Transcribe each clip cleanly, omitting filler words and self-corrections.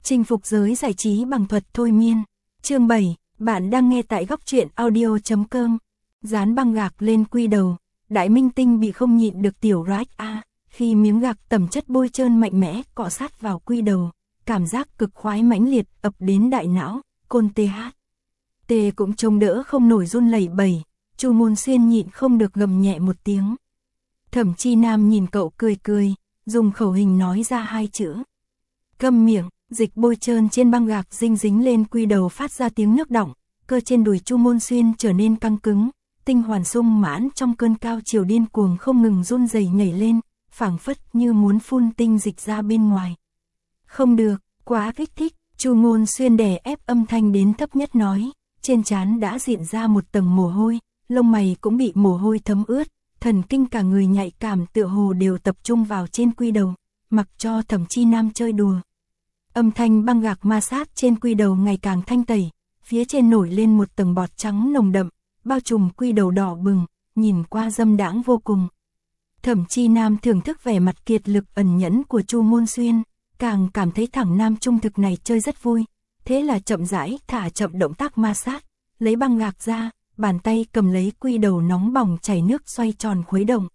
Chinh phục giới giải trí bằng thuật thôi miên. Chương 7, bạn đang nghe tại góc truyện audio.com. Dán băng gạc lên quy đầu, đại minh tinh bị không nhịn được tiểu rách a. Khi miếng gạc tẩm chất bôi trơn mạnh mẽ cọ sát vào quy đầu, cảm giác cực khoái mãnh liệt ập đến đại não, côn TH. Cũng chống đỡ không nổi run lẩy bẩy, Chu Môn Xuyên nhịn không được gầm nhẹ một tiếng. Thẩm Chi Nam nhìn cậu cười cười, dùng khẩu hình nói ra hai chữ. Câm miệng. Dịch bôi trơn trên băng gạc dính lên quy đầu phát ra tiếng nước đọng, cơ trên đùi Chu Môn Xuyên trở nên căng cứng, tinh hoàn sung mãn trong cơn cao chiều điên cuồng không ngừng run rẩy nhảy lên, phảng phất như muốn phun tinh dịch ra bên ngoài. Không được, quá kích thích, Chu Môn Xuyên đè ép âm thanh đến thấp nhất nói, trên trán đã diện ra một tầng mồ hôi, lông mày cũng bị mồ hôi thấm ướt, thần kinh cả người nhạy cảm tựa hồ đều tập trung vào trên quy đầu, mặc cho Thẩm Chi Nam chơi đùa. Âm thanh băng gạc ma sát trên quy đầu ngày càng thanh tẩy, phía trên nổi lên một tầng bọt trắng nồng đậm, bao trùm quy đầu đỏ bừng, nhìn qua dâm đãng vô cùng. Thẩm Chi Nam thưởng thức vẻ mặt kiệt lực ẩn nhẫn của Chu Môn Xuyên, càng cảm thấy thằng nam trung thực này chơi rất vui, thế là chậm rãi thả chậm động tác ma sát, lấy băng gạc ra, bàn tay cầm lấy quy đầu nóng bỏng chảy nước xoay tròn khuấy động.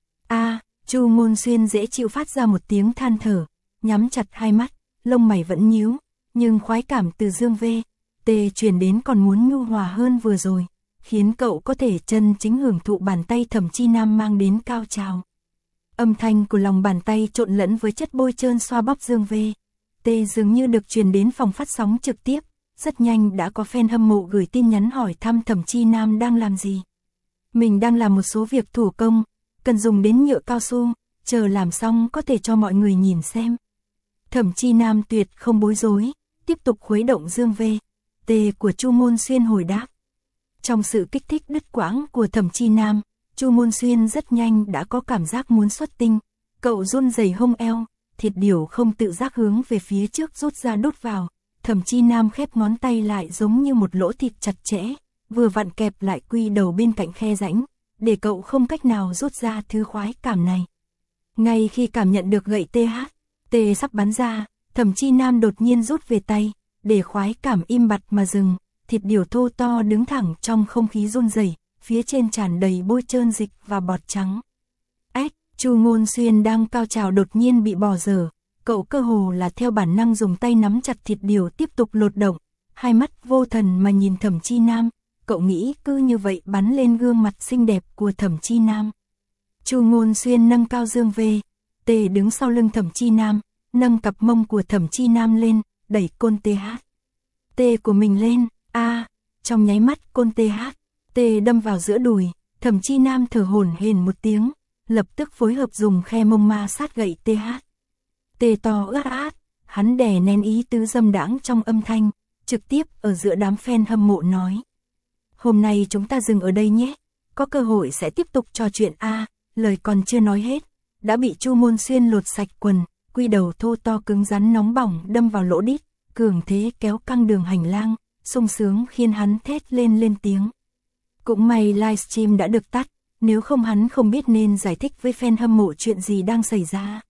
Chu Môn Xuyên dễ chịu phát ra một tiếng than thở, nhắm chặt hai mắt. Lông mày vẫn nhíu, nhưng khoái cảm từ dương V.T truyền đến còn muốn nhu hòa hơn vừa rồi, khiến cậu có thể chân chính hưởng thụ bàn tay Thẩm Chi Nam mang đến cao trào. Âm thanh của lòng bàn tay trộn lẫn với chất bôi trơn xoa bóp dương V.T dường như được truyền đến phòng phát sóng trực tiếp, rất nhanh đã có fan hâm mộ gửi tin nhắn hỏi thăm Thẩm Chi Nam đang làm gì. Mình đang làm một số việc thủ công, cần dùng đến nhựa cao su, chờ làm xong có thể cho mọi người nhìn xem. Thẩm Chi Nam tuyệt không bối rối, tiếp tục khuấy động dương V.T của Chu Môn Xuyên hồi đáp. Trong sự kích thích đứt quãng của Thẩm Chi Nam, Chu Môn Xuyên rất nhanh đã có cảm giác muốn xuất tinh, cậu run rẩy hông eo, thịt điểu không tự giác hướng về phía trước rút ra đút vào, Thẩm Chi Nam khép ngón tay lại giống như một lỗ thịt chặt chẽ, vừa vặn kẹp lại quy đầu bên cạnh khe rãnh, để cậu không cách nào rút ra thứ khoái cảm này. Ngay khi cảm nhận được gậy TH sắp bắn ra, Thẩm Chi Nam đột nhiên rút về tay, để khoái cảm im bặt mà dừng, thịt điểu thô to đứng thẳng trong không khí run rẩy, phía trên tràn đầy bôi trơn dịch và bọt trắng. Chu Môn Xuyên đang cao trào đột nhiên bị bỏ dở, cậu cơ hồ là theo bản năng dùng tay nắm chặt thịt điểu tiếp tục lột động, hai mắt vô thần mà nhìn Thẩm Chi Nam, cậu nghĩ cứ như vậy bắn lên gương mặt xinh đẹp của Thẩm Chi Nam. Chu Môn Xuyên nâng cao dương V.T đứng sau lưng Thẩm Chi Nam, nâng cặp mông của Thẩm Chi Nam lên, đẩy côn TH.T của mình lên, trong nháy mắt côn TH.T đâm vào giữa đùi, Thẩm Chi Nam thở hổn hển một tiếng, lập tức phối hợp dùng khe mông ma sát gậy TH.T to ướt át, hắn đè nén ý tứ dâm đãng trong âm thanh, trực tiếp ở giữa đám fan hâm mộ nói. Hôm nay chúng ta dừng ở đây nhé, có cơ hội sẽ tiếp tục trò chuyện lời còn chưa nói hết, đã bị Chu Môn Xuyên lột sạch quần, quy đầu thô to cứng rắn nóng bỏng đâm vào lỗ đít, cường thế kéo căng đường hành lang, sung sướng khiến hắn thét lên tiếng. Cũng may livestream đã được tắt, nếu không hắn không biết nên giải thích với fan hâm mộ chuyện gì đang xảy ra.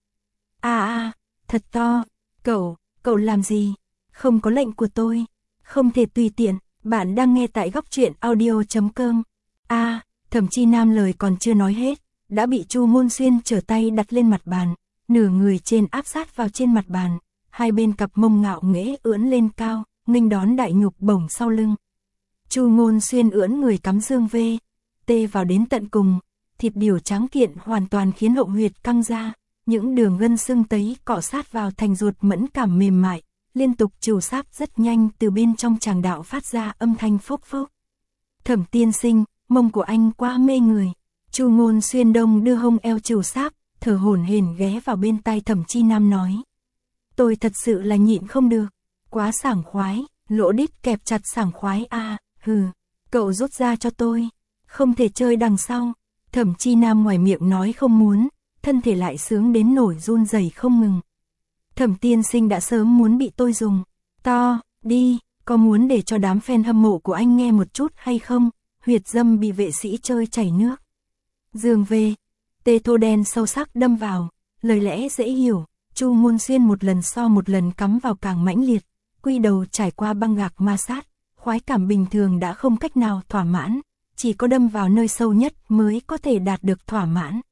Thật to, cậu làm gì? Không có lệnh của tôi, không thể tùy tiện, bạn đang nghe tại góc truyện audio.com. Thẩm Chi Nam lời còn chưa nói hết, đã bị Chu Môn Xuyên trở tay đặt lên mặt bàn, nửa người trên áp sát vào trên mặt bàn, hai bên cặp mông ngạo nghễ ưỡn lên cao, nghênh đón đại nhục bổng sau lưng. Chu Môn Xuyên ưỡn người cắm dương V.T vào đến tận cùng, thịt điểu trắng kiện hoàn toàn khiến hậu huyệt căng ra, những đường gân sưng tấy cọ sát vào thành ruột mẫn cảm mềm mại, liên tục trù sáp rất nhanh từ bên trong tràng đạo phát ra âm thanh phốc phốc. Thẩm tiên sinh, mông của anh quá mê người. Chu Môn Xuyên đông đưa hông eo trù sáp, thở hổn hển ghé vào bên tai Thẩm Chi Nam nói. Tôi thật sự là nhịn không được, quá sảng khoái, lỗ đít kẹp chặt sảng khoái cậu rút ra cho tôi, không thể chơi đằng sau. Thẩm Chi Nam ngoài miệng nói không muốn, thân thể lại sướng đến nổi run rẩy không ngừng. Thẩm tiên sinh đã sớm muốn bị tôi dùng, đi, có muốn để cho đám fan hâm mộ của anh nghe một chút hay không? Huyệt dâm bị vệ sĩ chơi chảy nước. Dương V.T thô đen sâu sắc đâm vào, lời lẽ dễ hiểu, Chu Ngôn Xuyên một lần so một lần cắm vào càng mãnh liệt, quy đầu trải qua băng gạc ma sát, khoái cảm bình thường đã không cách nào thỏa mãn, chỉ có đâm vào nơi sâu nhất mới có thể đạt được thỏa mãn.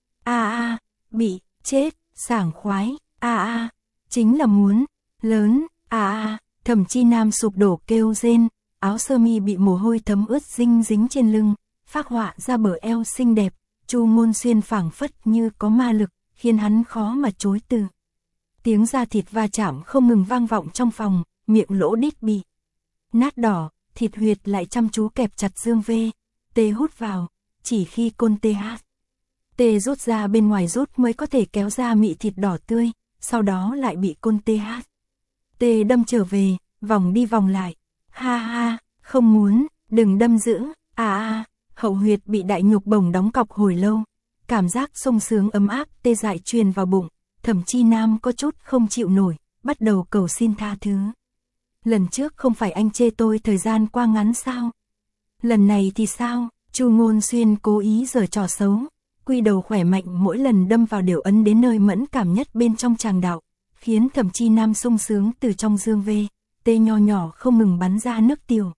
Bị, chết, sảng khoái, chính là muốn, lớn, Thẩm Chi Nam sụp đổ kêu rên, áo sơ mi bị mồ hôi thấm ướt dinh dính trên lưng, phác họa ra bờ eo xinh đẹp, Chu Ngôn Xuyên phảng phất như có ma lực, khiến hắn khó mà chối từ. Tiếng da thịt va chạm không ngừng vang vọng trong phòng, miệng lỗ đít bị nát đỏ, thịt huyệt lại chăm chú kẹp chặt dương vê, tê hút vào, chỉ khi côn tê rút ra bên ngoài rút mới có thể kéo ra mị thịt đỏ tươi, sau đó lại bị côn tê đâm trở về, vòng đi vòng lại, không muốn, đừng đâm giữ, hậu huyệt bị đại nhục bổng đóng cọc hồi lâu, cảm giác sung sướng ấm áp tê dại truyền vào bụng, Thẩm Chi Nam có chút không chịu nổi, bắt đầu cầu xin tha thứ. Lần trước không phải anh chê tôi thời gian qua ngắn sao? Lần này thì sao? Chu Ngôn Xuyên cố ý giở trò xấu, quy đầu khỏe mạnh mỗi lần đâm vào đều ấn đến nơi mẫn cảm nhất bên trong tràng đạo, khiến Thẩm Chi Nam sung sướng từ trong dương vê, tê nho nhỏ không ngừng bắn ra nước tiểu.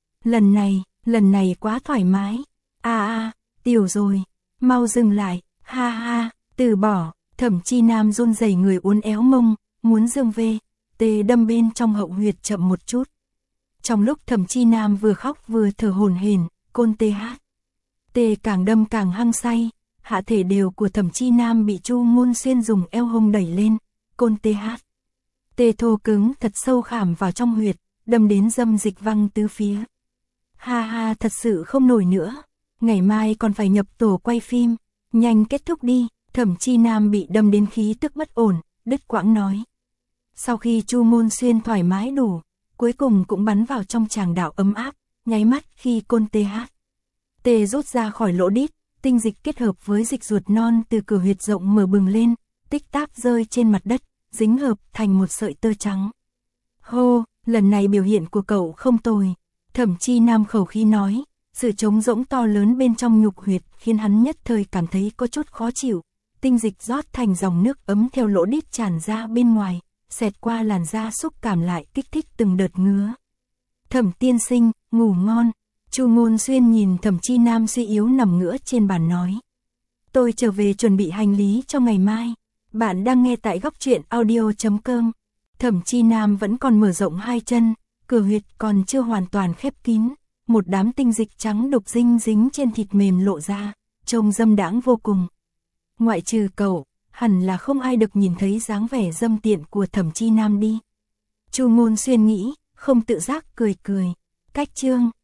Lần này quá thoải mái. Tiểu rồi, mau dừng lại, từ bỏ. Thẩm Chi Nam run rẩy người uốn éo mông, muốn dương vê, tê đâm bên trong hậu huyệt chậm một chút. Trong lúc Thẩm Chi Nam vừa khóc vừa thở hổn hển, côn tê càng đâm càng hăng say, hạ thể đều của Thẩm Chi Nam bị Chu Ngôn Xuyên dùng eo hông đẩy lên, côn tê thô cứng thật sâu khảm vào trong huyệt, đâm đến dâm dịch văng tứ phía. Thật sự không nổi nữa, ngày mai còn phải nhập tổ quay phim, nhanh kết thúc đi. Thẩm Chi Nam bị đâm đến khí tức bất ổn, đứt quãng nói. Sau khi Chu Ngôn Xuyên thoải mái đủ, cuối cùng cũng bắn vào trong tràng đạo ấm áp, nháy mắt khi côn tê rút ra khỏi lỗ đít, tinh dịch kết hợp với dịch ruột non từ cửa huyệt rộng mở bừng lên, tích tắc rơi trên mặt đất, dính hợp thành một sợi tơ trắng. Hô, lần này biểu hiện của cậu không tồi, Thẩm Chi Nam khẩu khí nói, sự trống rỗng to lớn bên trong nhục huyệt khiến hắn nhất thời cảm thấy có chút khó chịu. Tinh dịch rót thành dòng nước ấm theo lỗ đít tràn ra bên ngoài, xẹt qua làn da xúc cảm lại kích thích từng đợt ngứa. Thẩm tiên sinh, ngủ ngon. Chu Ngôn Xuyên nhìn Thẩm Chi Nam suy yếu nằm ngửa trên bàn nói. Tôi trở về chuẩn bị hành lý cho ngày mai. Bạn đang nghe tại góc truyện audio.com. Thẩm Chi Nam vẫn còn mở rộng hai chân, cửa huyệt còn chưa hoàn toàn khép kín. Một đám tinh dịch trắng đục dinh dính trên thịt mềm lộ ra, trông dâm đãng vô cùng. Ngoại trừ cậu, hẳn là không ai được nhìn thấy dáng vẻ dâm tiện của Thẩm Chi Nam đi. Chu Ngôn Xuyên nghĩ, không tự giác cười. Cách chương